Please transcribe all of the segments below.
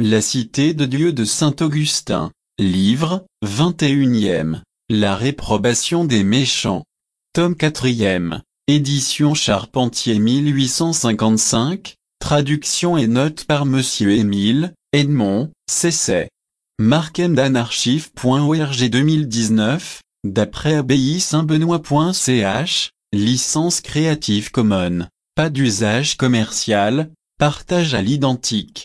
La cité de Dieu de saint Augustin, livre, 21e, La réprobation des méchants. Tome 4e, édition Charpentier 1855, traduction et notes par Monsieur Émile, Edmond, Cesset. Markemdanarchive.org 2019, d'après abbaye-saint-benoît.ch, licence Creative Commons, pas d'usage commercial, partage à l'identique.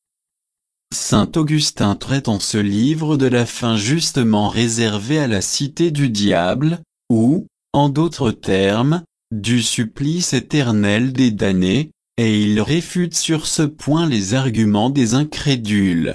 Saint Augustin traite en ce livre de la fin justement réservée à la cité du diable, ou, en d'autres termes, du supplice éternel des damnés, et il réfute sur ce point les arguments des incrédules.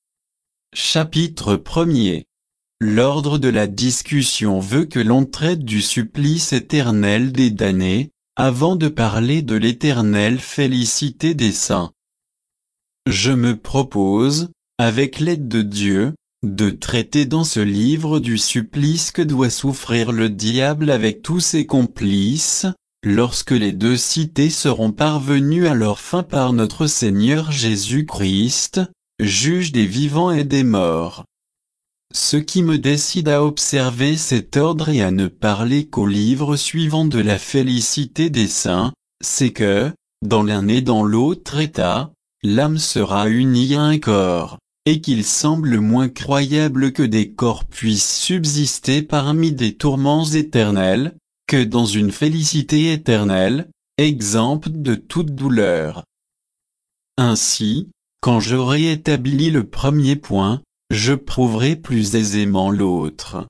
Chapitre 1er. L'ordre de la discussion veut que l'on traite du supplice éternel des damnés, avant de parler de l'éternelle félicité des saints. Je me propose, avec l'aide de Dieu, de traiter dans ce livre du supplice que doit souffrir le diable avec tous ses complices, lorsque les deux cités seront parvenues à leur fin par notre Seigneur Jésus-Christ, juge des vivants et des morts. Ce qui me décide à observer cet ordre et à ne parler qu'au livre suivant de la félicité des saints, c'est que, dans l'un et dans l'autre état, l'âme sera unie à un corps, et qu'il semble moins croyable que des corps puissent subsister parmi des tourments éternels, que dans une félicité éternelle, exempte de toute douleur. Ainsi, quand j'aurai établi le premier point, je prouverai plus aisément l'autre.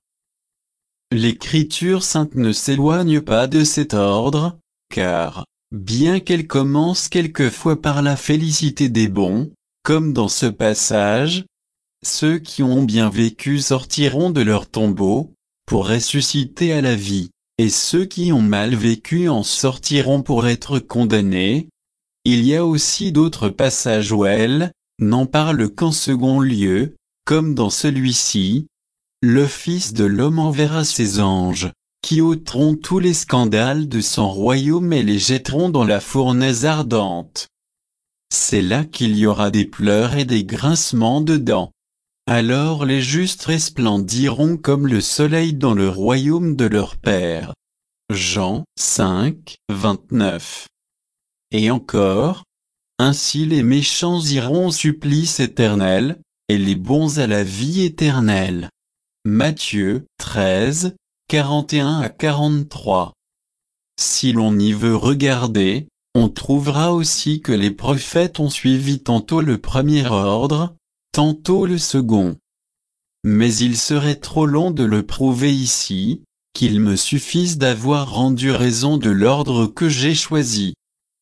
L'Écriture sainte ne s'éloigne pas de cet ordre, car, bien qu'elle commence quelquefois par la félicité des bons, comme dans ce passage, ceux qui ont bien vécu sortiront de leur tombeau, pour ressusciter à la vie, et ceux qui ont mal vécu en sortiront pour être condamnés. Il y a aussi d'autres passages où elle n'en parle qu'en second lieu, comme dans celui-ci. Le Fils de l'homme enverra ses anges, qui ôteront tous les scandales de son royaume et les jetteront dans la fournaise ardente. C'est là qu'il y aura des pleurs et des grincements de dents. Alors les justes resplendiront comme le soleil dans le royaume de leur Père. Jean 5, 29. Et encore, ainsi les méchants iront au supplice éternel, et les bons à la vie éternelle. Matthieu 13, 41 à 43. Si l'on y veut regarder, on trouvera aussi que les prophètes ont suivi tantôt le premier ordre, tantôt le second. Mais il serait trop long de le prouver ici, qu'il me suffise d'avoir rendu raison de l'ordre que j'ai choisi.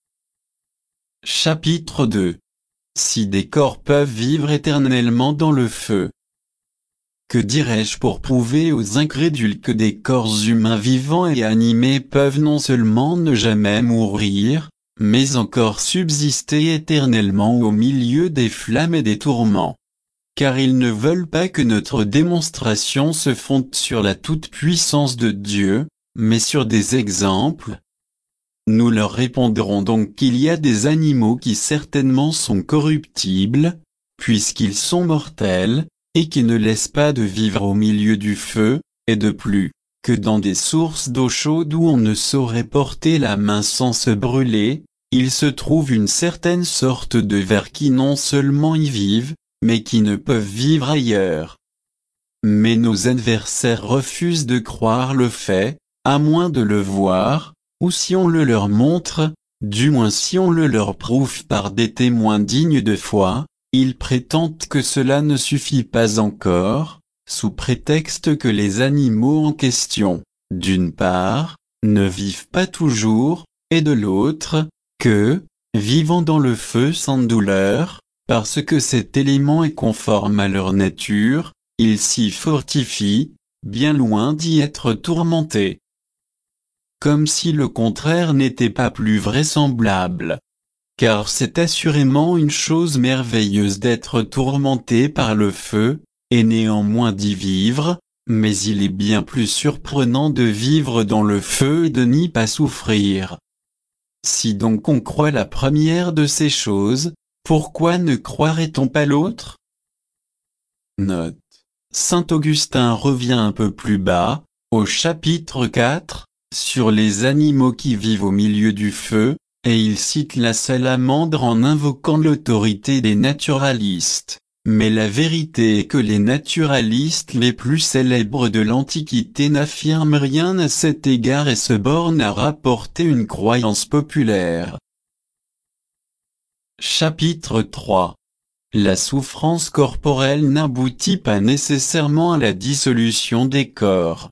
Chapitre 2. Si des corps peuvent vivre éternellement dans le feu. Que dirais-je pour prouver aux incrédules que des corps humains vivants et animés peuvent non seulement ne jamais mourir, mais encore subsister éternellement au milieu des flammes et des tourments? Car ils ne veulent pas que notre démonstration se fonde sur la toute-puissance de Dieu, mais sur des exemples. Nous leur répondrons donc qu'il y a des animaux qui certainement sont corruptibles, puisqu'ils sont mortels, et qui ne laissent pas de vivre au milieu du feu, et de plus, que dans des sources d'eau chaude où on ne saurait porter la main sans se brûler, il se trouve une certaine sorte de vers qui non seulement y vivent, mais qui ne peuvent vivre ailleurs. Mais nos adversaires refusent de croire le fait, à moins de le voir, ou si on le leur montre, du moins si on le leur prouve par des témoins dignes de foi, ils prétendent que cela ne suffit pas encore, sous prétexte que les animaux en question, d'une part, ne vivent pas toujours, et de l'autre, que, vivant dans le feu sans douleur, parce que cet élément est conforme à leur nature, ils s'y fortifient, bien loin d'y être tourmentés. Comme si le contraire n'était pas plus vraisemblable. Car c'est assurément une chose merveilleuse d'être tourmenté par le feu, et néanmoins d'y vivre, mais il est bien plus surprenant de vivre dans le feu et de n'y pas souffrir. Si donc on croit la première de ces choses, pourquoi ne croirait-on pas l'autre? Note. Saint Augustin revient un peu plus bas, au chapitre 4, sur les animaux qui vivent au milieu du feu, et il cite la salamandre en invoquant l'autorité des naturalistes. Mais la vérité est que les naturalistes les plus célèbres de l'Antiquité n'affirment rien à cet égard et se bornent à rapporter une croyance populaire. Chapitre 3. La souffrance corporelle n'aboutit pas nécessairement à la dissolution des corps.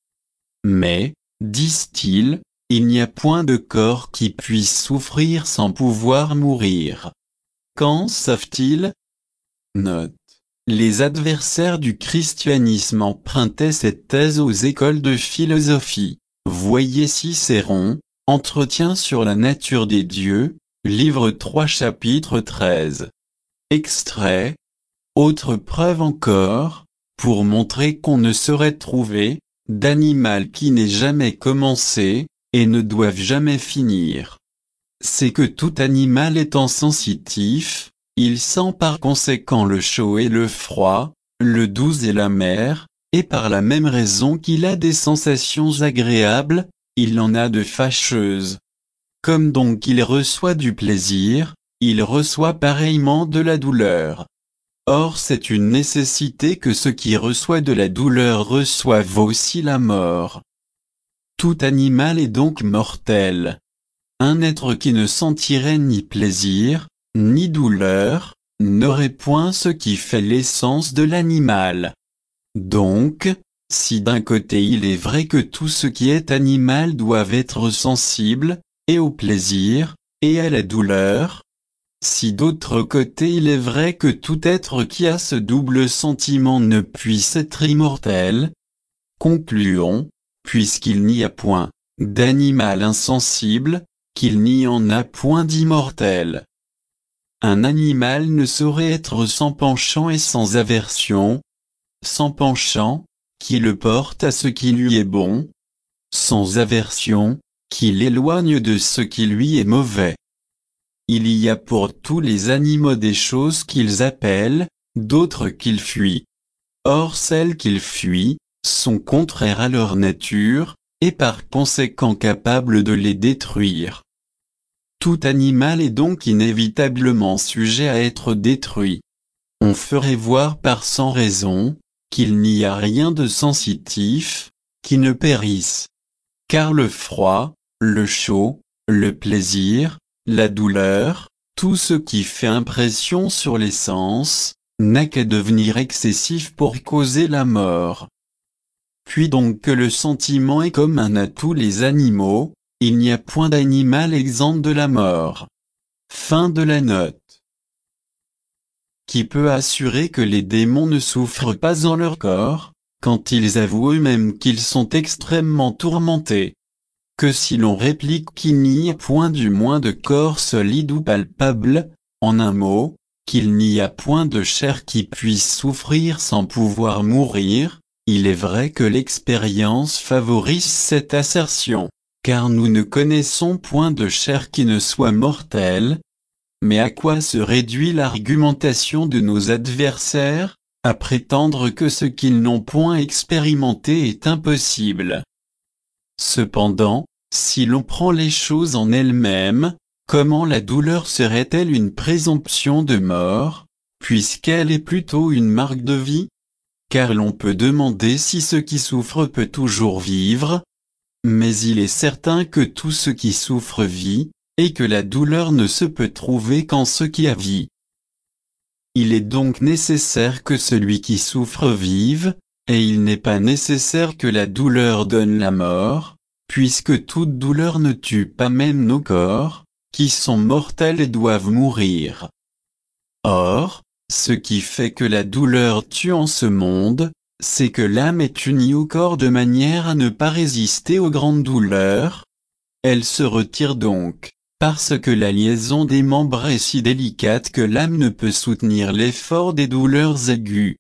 Mais, disent-ils, il n'y a point de corps qui puisse souffrir sans pouvoir mourir. Qu'en savent-ils? Note. Les adversaires du christianisme empruntaient cette thèse aux écoles de philosophie. Voyez Cicéron, Entretien sur la nature des dieux, livre 3 chapitre 13. Extrait. Autre preuve encore, pour montrer qu'on ne saurait trouver d'animal qui n'ait jamais commencé, et ne doive jamais finir. C'est que tout animal étant sensitif, il sent par conséquent le chaud et le froid, le doux et l'amer, et par la même raison qu'il a des sensations agréables, il en a de fâcheuses. Comme donc il reçoit du plaisir, il reçoit pareillement de la douleur. Or c'est une nécessité que ce qui reçoit de la douleur reçoive aussi la mort. Tout animal est donc mortel. Un être qui ne sentirait ni plaisir, ni douleur, n'aurait point ce qui fait l'essence de l'animal. Donc, si d'un côté il est vrai que tout ce qui est animal doit être sensible, et au plaisir, et à la douleur, si d'autre côté il est vrai que tout être qui a ce double sentiment ne puisse être immortel, concluons, puisqu'il n'y a point d'animal insensible, qu'il n'y en a point d'immortel. Un animal ne saurait être sans penchant et sans aversion, sans penchant, qui le porte à ce qui lui est bon, sans aversion, qui l'éloigne de ce qui lui est mauvais. Il y a pour tous les animaux des choses qu'ils appellent, d'autres qu'ils fuient. Or celles qu'ils fuient, sont contraires à leur nature, et par conséquent capables de les détruire. Tout animal est donc inévitablement sujet à être détruit. On ferait voir par sans raison, qu'il n'y a rien de sensitif, qui ne périsse. Car le froid, le chaud, le plaisir, la douleur, tout ce qui fait impression sur les sens, n'a qu'à devenir excessif pour causer la mort. Puis donc que le sentiment est commun à tous les animaux, il n'y a point d'animal exempt de la mort. Fin de la note. Qui peut assurer que les démons ne souffrent pas en leur corps, quand ils avouent eux-mêmes qu'ils sont extrêmement tourmentés? Que si l'on réplique qu'il n'y a point du moins de corps solide ou palpable, en un mot, qu'il n'y a point de chair qui puisse souffrir sans pouvoir mourir, il est vrai que l'expérience favorise cette assertion, car nous ne connaissons point de chair qui ne soit mortelle. Mais à quoi se réduit l'argumentation de nos adversaires, à prétendre que ce qu'ils n'ont point expérimenté est impossible? Cependant, si l'on prend les choses en elles-mêmes, comment la douleur serait-elle une présomption de mort, puisqu'elle est plutôt une marque de vie? Car l'on peut demander si ce qui souffre peut toujours vivre. Mais il est certain que tout ce qui souffre vit, et que la douleur ne se peut trouver qu'en ce qui a vie. Il est donc nécessaire que celui qui souffre vive, et il n'est pas nécessaire que la douleur donne la mort, puisque toute douleur ne tue pas même nos corps, qui sont mortels et doivent mourir. Or, ce qui fait que la douleur tue en ce monde, c'est que l'âme est unie au corps de manière à ne pas résister aux grandes douleurs. Elle se retire donc, parce que la liaison des membres est si délicate que l'âme ne peut soutenir l'effort des douleurs aiguës.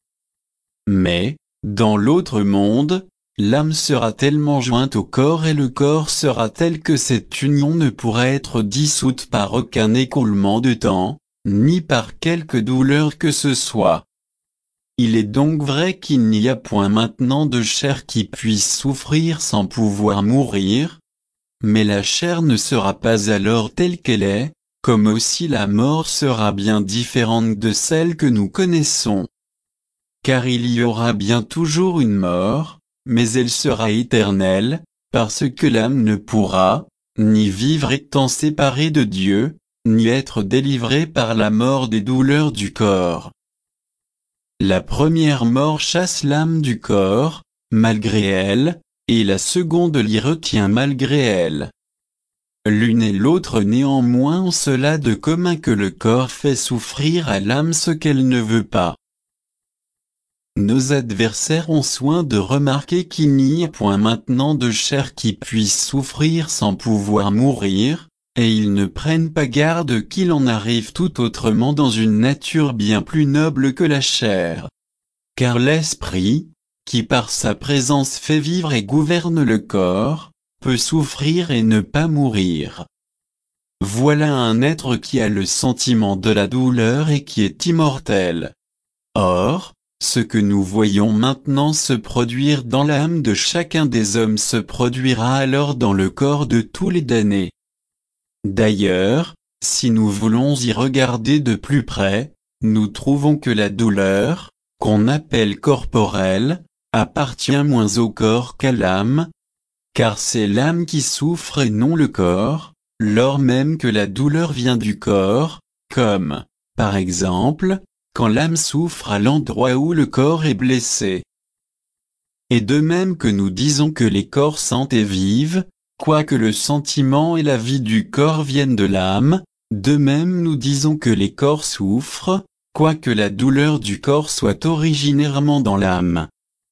Mais, dans l'autre monde, l'âme sera tellement jointe au corps et le corps sera tel que cette union ne pourra être dissoute par aucun écoulement de temps, ni par quelque douleur que ce soit. Il est donc vrai qu'il n'y a point maintenant de chair qui puisse souffrir sans pouvoir mourir, mais la chair ne sera pas alors telle qu'elle est, comme aussi la mort sera bien différente de celle que nous connaissons. Car il y aura bien toujours une mort, mais elle sera éternelle, parce que l'âme ne pourra, ni vivre étant séparée de Dieu, ni être délivrée par la mort des douleurs du corps. La première mort chasse l'âme du corps, malgré elle, et la seconde l'y retient malgré elle. L'une et l'autre néanmoins ont cela de commun que le corps fait souffrir à l'âme ce qu'elle ne veut pas. Nos adversaires ont soin de remarquer qu'il n'y a point maintenant de chair qui puisse souffrir sans pouvoir mourir, et ils ne prennent pas garde qu'il en arrive tout autrement dans une nature bien plus noble que la chair. Car l'esprit, qui par sa présence fait vivre et gouverne le corps, peut souffrir et ne pas mourir. Voilà un être qui a le sentiment de la douleur et qui est immortel. Or, ce que nous voyons maintenant se produire dans l'âme de chacun des hommes se produira alors dans le corps de tous les damnés. D'ailleurs, si nous voulons y regarder de plus près, nous trouvons que la douleur, qu'on appelle corporelle, appartient moins au corps qu'à l'âme, car c'est l'âme qui souffre et non le corps, lors même que la douleur vient du corps, comme, par exemple, quand l'âme souffre à l'endroit où le corps est blessé. Et de même que nous disons que les corps sentent et vivent, quoique le sentiment et la vie du corps viennent de l'âme, de même nous disons que les corps souffrent, quoique la douleur du corps soit originairement dans l'âme.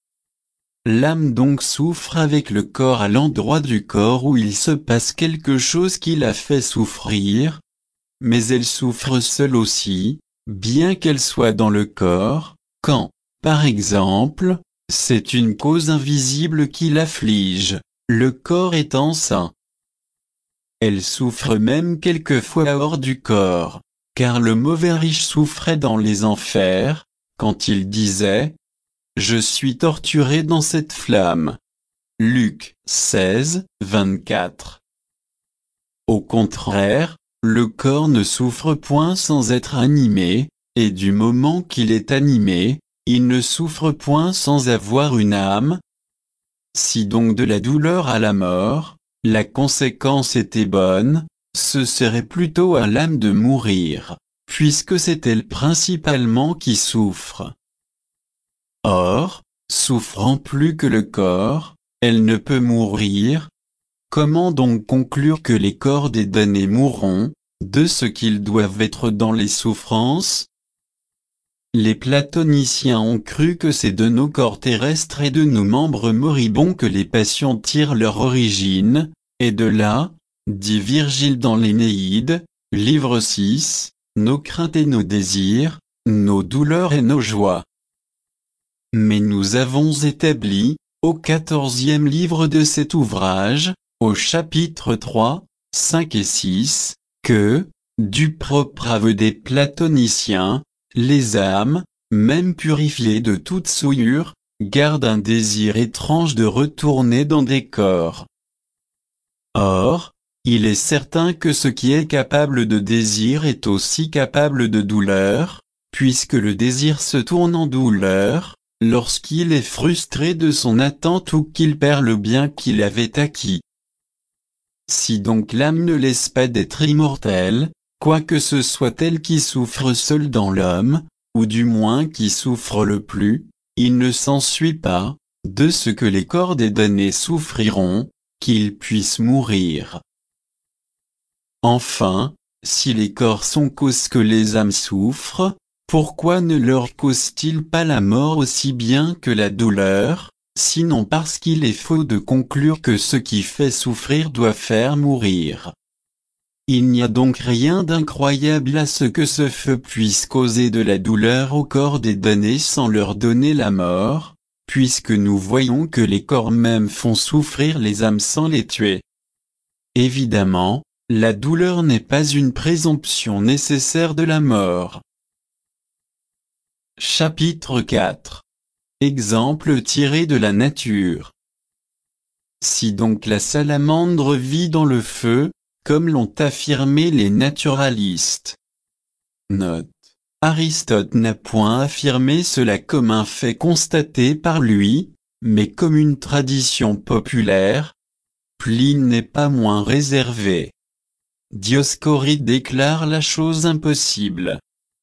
L'âme donc souffre avec le corps à l'endroit du corps où il se passe quelque chose qui la fait souffrir, mais elle souffre seule aussi, bien qu'elle soit dans le corps, quand, par exemple, c'est une cause invisible qui l'afflige, le corps étant sain. Elle souffre même quelquefois hors du corps, car le mauvais riche souffrait dans les enfers, quand il disait « Je suis torturé dans cette flamme ». Luc 16, 24. Au contraire, le corps ne souffre point sans être animé, et du moment qu'il est animé, il ne souffre point sans avoir une âme. Si donc de la douleur à la mort, la conséquence était bonne, ce serait plutôt à l'âme de mourir, puisque c'est elle principalement qui souffre. Or, souffrant plus que le corps, elle ne peut mourir. Comment donc conclure que les corps des damnés mourront, de ce qu'ils doivent être dans les souffrances? Les platoniciens ont cru que c'est de nos corps terrestres et de nos membres moribonds que les passions tirent leur origine, et de là, dit Virgile dans l'Énéide, livre 6, nos craintes et nos désirs, nos douleurs et nos joies. Mais nous avons établi, au 14e livre de cet ouvrage, au chapitre 3, 5 et 6, que, du propre aveu des platoniciens, les âmes, même purifiées de toute souillure, gardent un désir étrange de retourner dans des corps. Or, il est certain que ce qui est capable de désir est aussi capable de douleur, puisque le désir se tourne en douleur, lorsqu'il est frustré de son attente ou qu'il perd le bien qu'il avait acquis. Si donc l'âme ne laisse pas d'être immortelle, quoique ce soit elle qui souffre seule dans l'homme, ou du moins qui souffre le plus, il ne s'ensuit pas, de ce que les corps des damnés souffriront, qu'ils puissent mourir. Enfin, si les corps sont cause que les âmes souffrent, pourquoi ne leur cause-t-il pas la mort aussi bien que la douleur, sinon parce qu'il est faux de conclure que ce qui fait souffrir doit faire mourir. Il n'y a donc rien d'incroyable à ce que ce feu puisse causer de la douleur au corps des damnés sans leur donner la mort, puisque nous voyons que les corps mêmes font souffrir les âmes sans les tuer. Évidemment, la douleur n'est pas une présomption nécessaire de la mort. Chapitre 4. Exemple tiré de la nature. Si donc la salamandre vit dans le feu, comme l'ont affirmé les naturalistes. Note. Aristote n'a point affirmé cela comme un fait constaté par lui, mais comme une tradition populaire. Pline n'est pas moins réservé. Dioscoride déclare la chose impossible.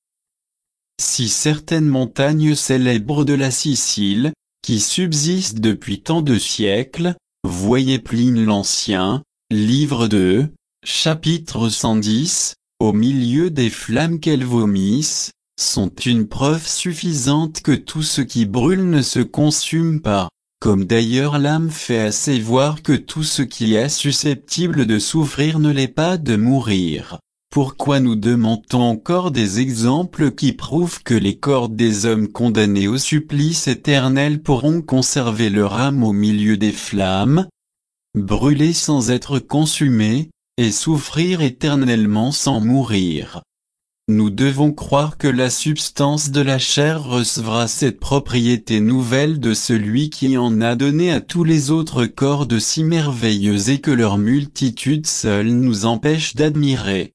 Si certaines montagnes célèbres de la Sicile, qui subsistent depuis tant de siècles, voyez Pline l'Ancien, livre 2, chapitre 110, au milieu des flammes qu'elles vomissent, sont une preuve suffisante que tout ce qui brûle ne se consume pas, comme d'ailleurs l'âme fait assez voir que tout ce qui est susceptible de souffrir ne l'est pas de mourir. Pourquoi nous demandons encore des exemples qui prouvent que les corps des hommes condamnés au supplice éternel pourront conserver leur âme au milieu des flammes, brûler sans être consumés, et souffrir éternellement sans mourir? Nous devons croire que la substance de la chair recevra cette propriété nouvelle de celui qui en a donné à tous les autres corps de si merveilleux et que leur multitude seule nous empêche d'admirer.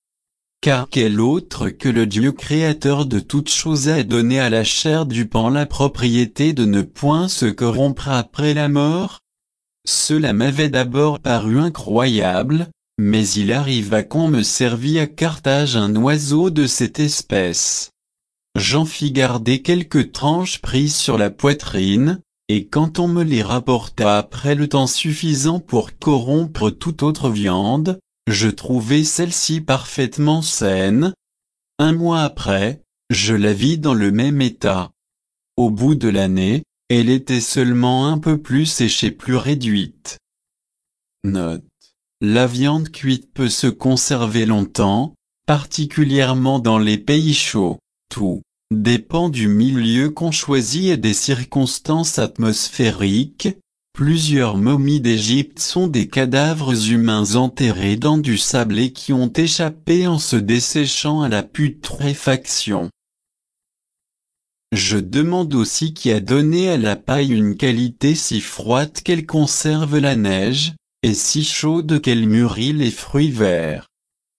Car quel autre que le Dieu créateur de toutes choses a donné à la chair du pan la propriété de ne point se corrompre après la mort? Cela m'avait d'abord paru incroyable, mais il arriva qu'on me servit à Carthage un oiseau de cette espèce. J'en fis garder quelques tranches prises sur la poitrine, et quand on me les rapporta après le temps suffisant pour corrompre toute autre viande, je trouvai celle-ci parfaitement saine. Un mois après, je la vis dans le même état. Au bout de l'année, elle était seulement un peu plus sèche et plus réduite. Note. La viande cuite peut se conserver longtemps, particulièrement dans les pays chauds. Tout dépend du milieu qu'on choisit et des circonstances atmosphériques. Plusieurs momies d'Égypte sont des cadavres humains enterrés dans du sable et qui ont échappé en se desséchant à la putréfaction. Je demande aussi qui a donné à la paille une qualité si froide qu'elle conserve la neige, et si chaude qu'elle mûrit les fruits verts.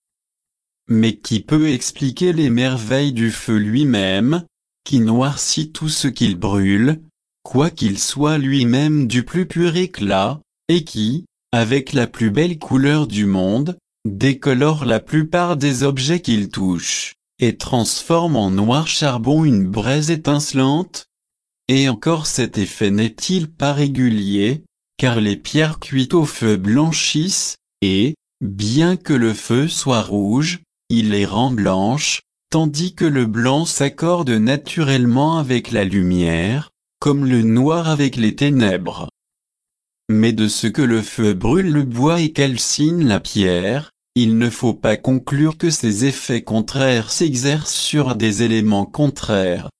Mais qui peut expliquer les merveilles du feu lui-même, qui noircit tout ce qu'il brûle, quoiqu'il soit lui-même du plus pur éclat, et qui, avec la plus belle couleur du monde, décolore la plupart des objets qu'il touche, et transforme en noir charbon une braise étincelante? Et encore cet effet n'est-il pas régulier, car les pierres cuites au feu blanchissent, et, bien que le feu soit rouge, il les rend blanches, tandis que le blanc s'accorde naturellement avec la lumière, comme le noir avec les ténèbres. Mais de ce que le feu brûle le bois et calcine la pierre, il ne faut pas conclure que ces effets contraires s'exercent sur des éléments contraires.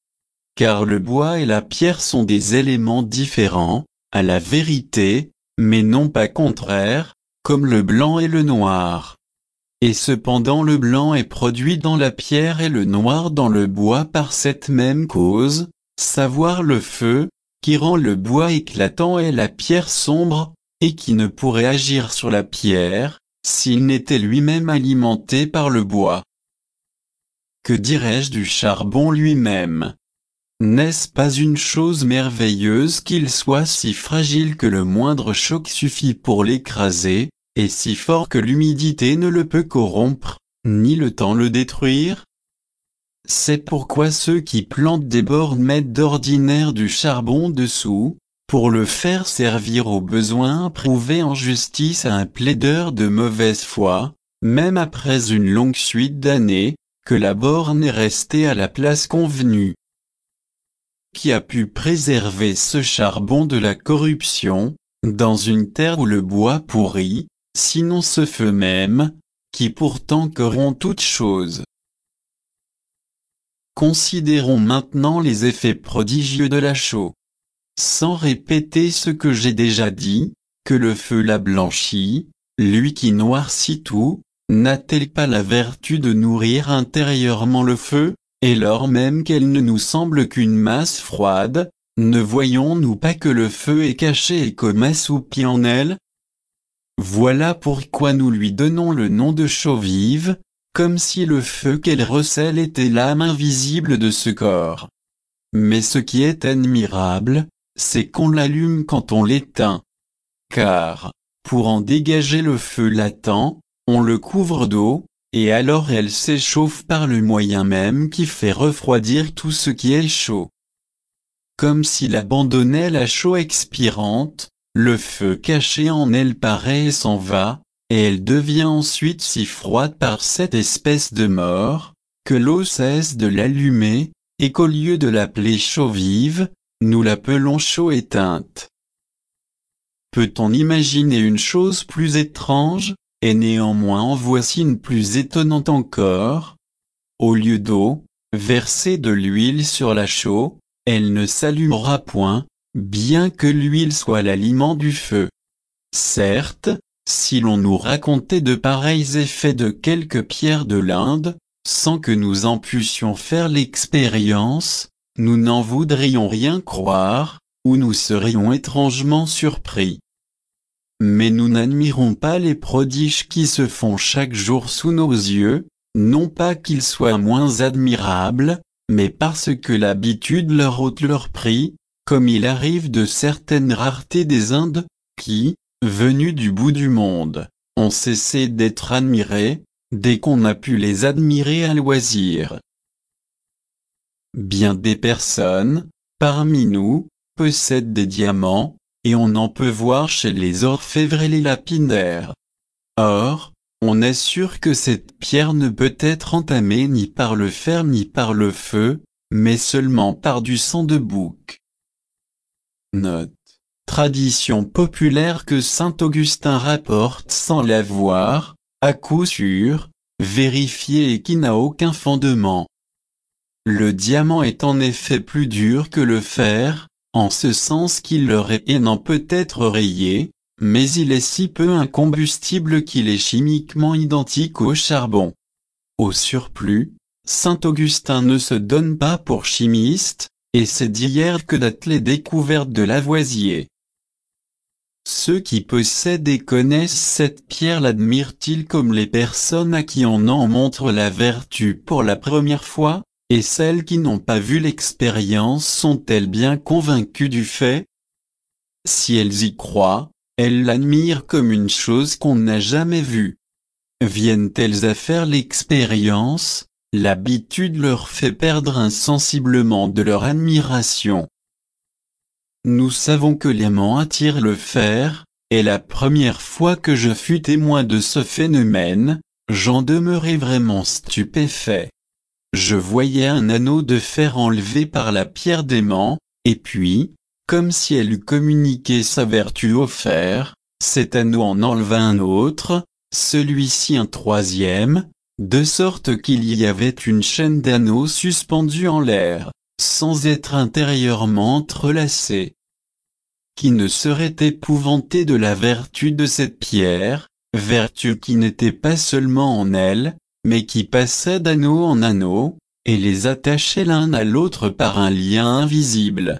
Car le bois et la pierre sont des éléments différents, à la vérité, mais non pas contraires, comme le blanc et le noir. Et cependant le blanc est produit dans la pierre et le noir dans le bois par cette même cause, savoir le feu, qui rend le bois éclatant et la pierre sombre, et qui ne pourrait agir sur la pierre, s'il n'était lui-même alimenté par le bois. Que dirais-je du charbon lui-même? N'est-ce pas une chose merveilleuse qu'il soit si fragile que le moindre choc suffit pour l'écraser, et si fort que l'humidité ne le peut corrompre, ni le temps le détruire? C'est pourquoi ceux qui plantent des bornes mettent d'ordinaire du charbon dessous, pour le faire servir au besoin prouvé en justice à un plaideur de mauvaise foi, même après une longue suite d'années, que la borne est restée à la place convenue. Qui a pu préserver ce charbon de la corruption, dans une terre où le bois pourrit, sinon ce feu même, qui pourtant corrompt toute chose? Considérons maintenant les effets prodigieux de la chaux. Sans répéter ce que j'ai déjà dit, que le feu la blanchit, lui qui noircit tout, n'a-t-elle pas la vertu de nourrir intérieurement le feu, et lors même qu'elle ne nous semble qu'une masse froide, ne voyons-nous pas que le feu est caché et comme assoupi en elle? Voilà pourquoi nous lui donnons le nom de chaux vive, comme si le feu qu'elle recèle était l'âme invisible de ce corps. Mais ce qui est admirable, c'est qu'on l'allume quand on l'éteint. Car, pour en dégager le feu latent, on le couvre d'eau, et alors elle s'échauffe par le moyen même qui fait refroidir tout ce qui est chaud. Comme s'il abandonnait la chaux expirante, le feu caché en elle paraît et s'en va, et elle devient ensuite si froide par cette espèce de mort, que l'eau cesse de l'allumer, et qu'au lieu de l'appeler chaux vive, nous l'appelons chaux éteinte. Peut-on imaginer une chose plus étrange, et néanmoins en voici une plus étonnante encore? Au lieu d'eau, versez de l'huile sur la chaux, elle ne s'allumera point, bien que l'huile soit l'aliment du feu. Certes, si l'on nous racontait de pareils effets de quelques pierres de l'Inde, sans que nous en puissions faire l'expérience, nous n'en voudrions rien croire, ou nous serions étrangement surpris. Mais nous n'admirons pas les prodiges qui se font chaque jour sous nos yeux, non pas qu'ils soient moins admirables, mais parce que l'habitude leur ôte leur prix, comme il arrive de certaines raretés des Indes, qui, venues du bout du monde, ont cessé d'être admirées, dès qu'on a pu les admirer à loisir. Bien des personnes, parmi nous, possèdent des diamants, et on en peut voir chez les orfèvres et les lapidaires. Or, on est sûr que cette pierre ne peut être entamée ni par le fer ni par le feu, mais seulement par du sang de bouc. Note. Tradition populaire que saint Augustin rapporte sans l'avoir, à coup sûr, vérifiée et qui n'a aucun fondement. Le diamant est en effet plus dur que le fer, en ce sens qu'il le raye et n'en peut être rayé, mais il est si peu incombustible qu'il est chimiquement identique au charbon. Au surplus, saint Augustin ne se donne pas pour chimiste, et c'est d'hier que datent les découvertes de Lavoisier. Ceux qui possèdent et connaissent cette pierre l'admirent-ils comme les personnes à qui on en montre la vertu pour la première fois, et celles qui n'ont pas vu l'expérience sont-elles bien convaincues du fait? Si elles y croient, elles l'admirent comme une chose qu'on n'a jamais vue. Viennent-elles à faire l'expérience, l'habitude leur fait perdre insensiblement de leur admiration. Nous savons que l'aimant attire le fer, et la première fois que je fus témoin de ce phénomène, j'en demeurai vraiment stupéfait. Je voyais un anneau de fer enlevé par la pierre d'aimant, et puis, comme si elle eût communiqué sa vertu au fer, cet anneau en enleva un autre, celui-ci un troisième, de sorte qu'il y avait une chaîne d'anneaux suspendus en l'air, sans être intérieurement entrelacés. Qui ne serait épouvanté de la vertu de cette pierre, vertu qui n'était pas seulement en elle, mais qui passait d'anneau en anneau, et les attachait l'un à l'autre par un lien invisible.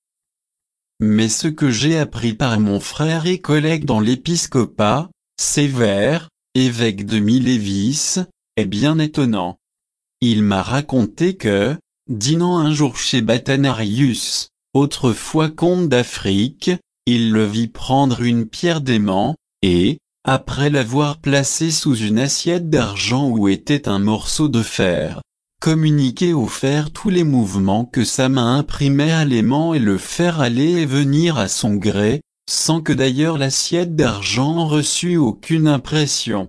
Mais ce que j'ai appris par mon frère et collègue dans l'épiscopat, Sévère, évêque de Milévis, est bien étonnant. Il m'a raconté que, dînant un jour chez Batanarius, autrefois comte d'Afrique, il le vit prendre une pierre d'aimant, et, après l'avoir placée sous une assiette d'argent où était un morceau de fer, communiquer au fer tous les mouvements que sa main imprimait à l'aimant et le fer aller et venir à son gré, sans que d'ailleurs l'assiette d'argent en reçût aucune impression.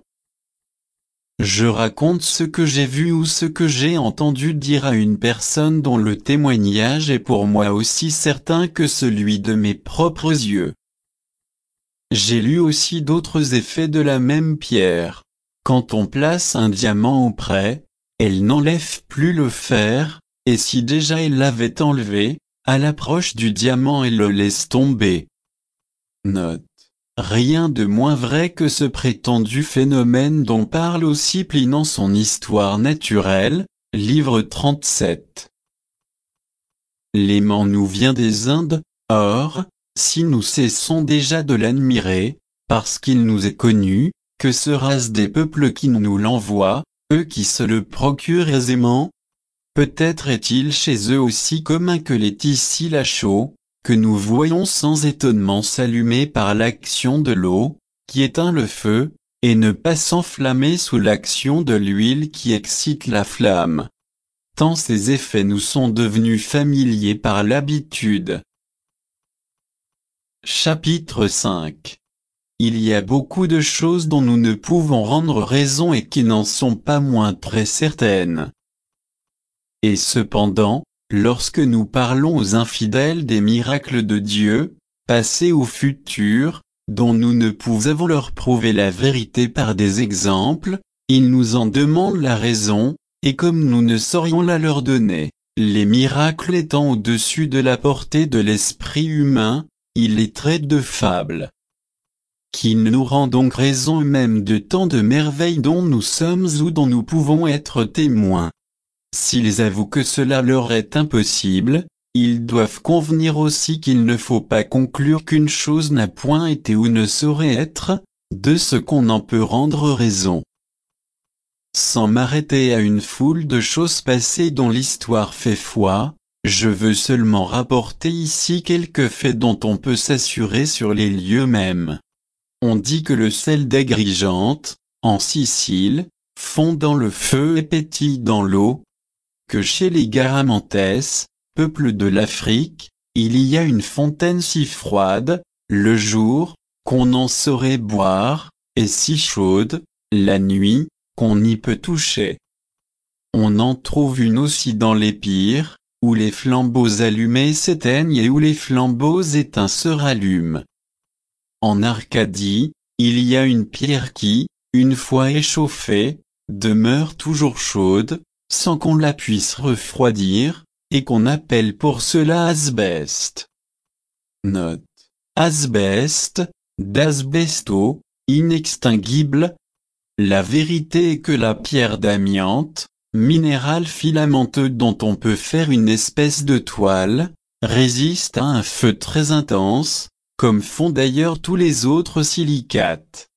Je raconte ce que j'ai vu ou ce que j'ai entendu dire à une personne dont le témoignage est pour moi aussi certain que celui de mes propres yeux. J'ai lu aussi d'autres effets de la même pierre. Quand on place un diamant auprès, elle n'enlève plus le fer, et si déjà elle l'avait enlevé, à l'approche du diamant elle le laisse tomber. Note. rien de moins vrai que ce prétendu phénomène dont parle aussi Pline dans son Histoire naturelle, livre 37. L'aimant nous vient des Indes, or, si nous cessons déjà de l'admirer, parce qu'il nous est connu, que sera-ce des peuples qui nous l'envoient, eux qui se le procurent aisément? Peut-être est-il chez eux aussi commun que l'est ici la chaux, que nous voyons sans étonnement s'allumer par l'action de l'eau, qui éteint le feu, et ne pas s'enflammer sous l'action de l'huile qui excite la flamme. Tant ces effets nous sont devenus familiers par l'habitude. Chapitre 5. Il y a beaucoup de choses dont nous ne pouvons rendre raison et qui n'en sont pas moins très certaines. Et cependant, lorsque nous parlons aux infidèles des miracles de Dieu, passés ou futurs, dont nous ne pouvons leur prouver la vérité par des exemples, ils nous en demandent la raison, et comme nous ne saurions la leur donner, les miracles étant au-dessus de la portée de l'esprit humain, ils les traitent de fables. Qu'ils nous rendent donc raison même de tant de merveilles dont nous sommes ou dont nous pouvons être témoins. S'ils avouent que cela leur est impossible, ils doivent convenir aussi qu'il ne faut pas conclure qu'une chose n'a point été ou ne saurait être, de ce qu'on en peut rendre raison. Sans m'arrêter à une foule de choses passées dont l'histoire fait foi, je veux seulement rapporter ici quelques faits dont on peut s'assurer sur les lieux mêmes. On dit que le sel d'Agrigente, en Sicile, fond dans le feu et pétille dans l'eau, que chez les Garamantes, peuple de l'Afrique, il y a une fontaine si froide, le jour, qu'on n'en saurait boire, et si chaude, la nuit, qu'on n'y peut toucher. On en trouve une aussi dans l'Épire, où les flambeaux allumés s'éteignent et où les flambeaux éteints se rallument. En Arcadie, il y a une pierre qui, une fois échauffée, demeure toujours chaude, sans qu'on la puisse refroidir, et qu'on appelle pour cela asbeste. Note. Asbeste, d'asbesto, inextinguible. La vérité est que la pierre d'amiante, minéral filamenteux dont on peut faire une espèce de toile, résiste à un feu très intense, comme font d'ailleurs tous les autres silicates.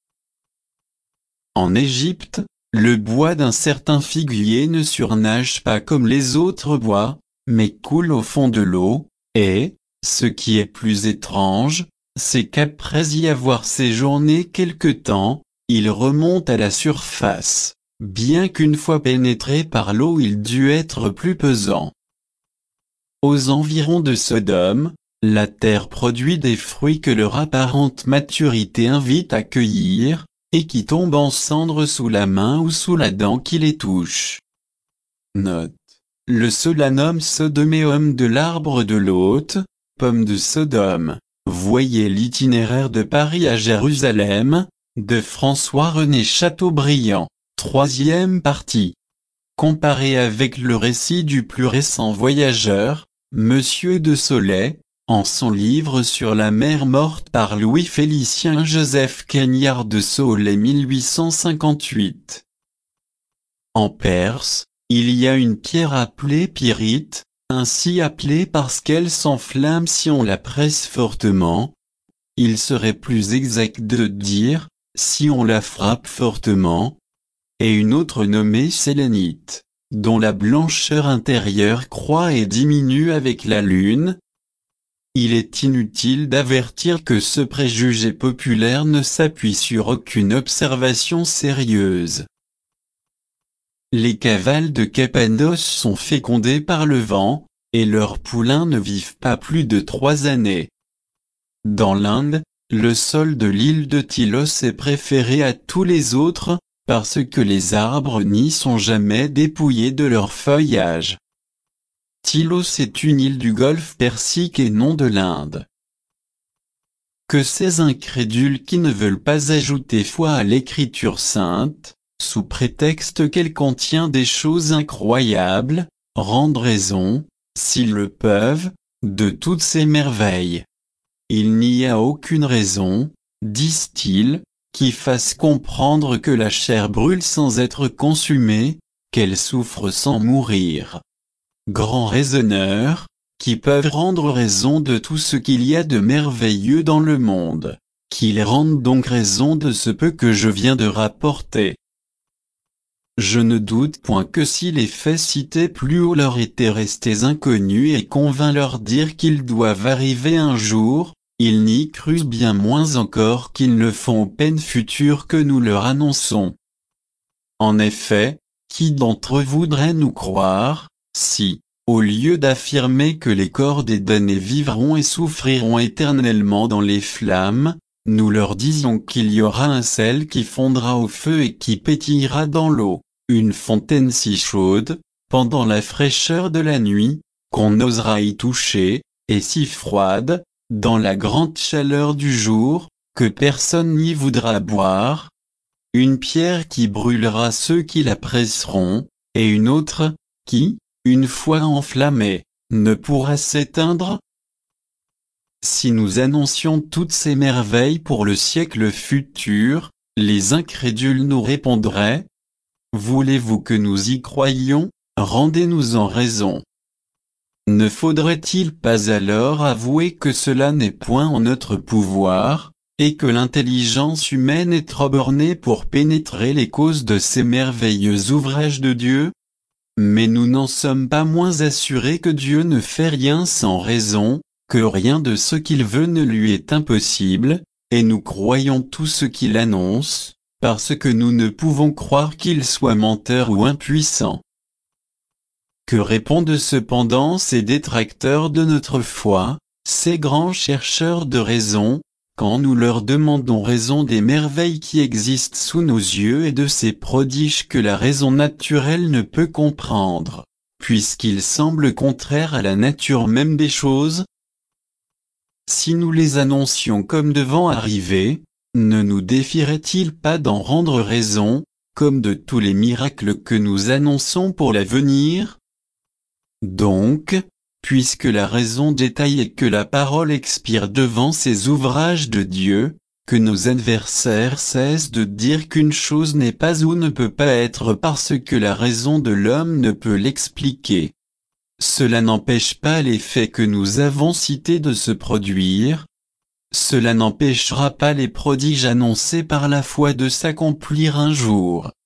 En Égypte, le bois d'un certain figuier ne surnage pas comme les autres bois, mais coule au fond de l'eau, et, ce qui est plus étrange, c'est qu'après y avoir séjourné quelque temps, il remonte à la surface, bien qu'une fois pénétré par l'eau il dût être plus pesant. Aux environs de Sodome, la terre produit des fruits que leur apparente maturité invite à cueillir, et qui tombent en cendres sous la main ou sous la dent qui les touche. Note. Le solanum sodomeum de l'arbre de l'hôte, pomme de Sodome. Voyez l'itinéraire de Paris à Jérusalem, de François-René Chateaubriand, 3e partie. Comparé avec le récit du plus récent voyageur, Monsieur de Solay, en son livre sur la mer Morte par Louis-Félicien Joseph Cagnard de Solay 1858. En Perse, il y a une pierre appelée pyrite, ainsi appelée parce qu'elle s'enflamme si on la presse fortement. Il serait plus exact de dire, si on la frappe fortement. Et une autre nommée sélénite, dont la blancheur intérieure croît et diminue avec la lune. Il est inutile d'avertir que ce préjugé populaire ne s'appuie sur aucune observation sérieuse. Les cavales de Cappadoce sont fécondées par le vent, et leurs poulains ne vivent pas plus de 3 années. Dans l'Inde, le sol de l'île de Tylos est préféré à tous les autres, parce que les arbres n'y sont jamais dépouillés de leur feuillage. Tylos est une île du golfe Persique et non de l'Inde. Que ces incrédules qui ne veulent pas ajouter foi à l'écriture sainte, sous prétexte qu'elle contient des choses incroyables, rendent raison, s'ils le peuvent, de toutes ces merveilles. Il n'y a aucune raison, disent-ils, qui fassent comprendre que la chair brûle sans être consumée, qu'elle souffre sans mourir. Grands raisonneurs, qui peuvent rendre raison de tout ce qu'il y a de merveilleux dans le monde, qu'ils rendent donc raison de ce peu que je viens de rapporter. Je ne doute point que si les faits cités plus haut leur étaient restés inconnus et qu'on vint leur dire qu'ils doivent arriver un jour, ils n'y crussent bien moins encore qu'ils ne font aux peines futures que nous leur annonçons. En effet, qui d'entre vous voudrait nous croire, si, au lieu d'affirmer que les corps des damnés vivront et souffriront éternellement dans les flammes, nous leur disions qu'il y aura un sel qui fondra au feu et qui pétillera dans l'eau, une fontaine si chaude, pendant la fraîcheur de la nuit, qu'on n'osera y toucher, et si froide, dans la grande chaleur du jour, que personne n'y voudra boire. Une pierre qui brûlera ceux qui la presseront, et une autre, qui, une fois enflammée, ne pourra s'éteindre. Si nous annoncions toutes ces merveilles pour le siècle futur, les incrédules nous répondraient: voulez-vous que nous y croyions? Rendez-nous en raison. Ne faudrait-il pas alors avouer que cela n'est point en notre pouvoir, et que l'intelligence humaine est trop bornée pour pénétrer les causes de ces merveilleux ouvrages de Dieu? Mais nous n'en sommes pas moins assurés que Dieu ne fait rien sans raison, que rien de ce qu'il veut ne lui est impossible, et nous croyons tout ce qu'il annonce, parce que nous ne pouvons croire qu'il soit menteur ou impuissant. Que répondent cependant ces détracteurs de notre foi, ces grands chercheurs de raison, quand nous leur demandons raison des merveilles qui existent sous nos yeux et de ces prodiges que la raison naturelle ne peut comprendre, puisqu'ils semblent contraires à la nature même des choses? Si nous les annoncions comme devant arriver, ne nous défierait-il pas d'en rendre raison, comme de tous les miracles que nous annonçons pour l'avenir? Donc, puisque la raison détaille et que la parole expire devant ces ouvrages de Dieu, que nos adversaires cessent de dire qu'une chose n'est pas ou ne peut pas être parce que la raison de l'homme ne peut l'expliquer. Cela n'empêche pas les faits que nous avons cités de se produire. Cela n'empêchera pas les prodiges annoncés par la foi de s'accomplir un jour.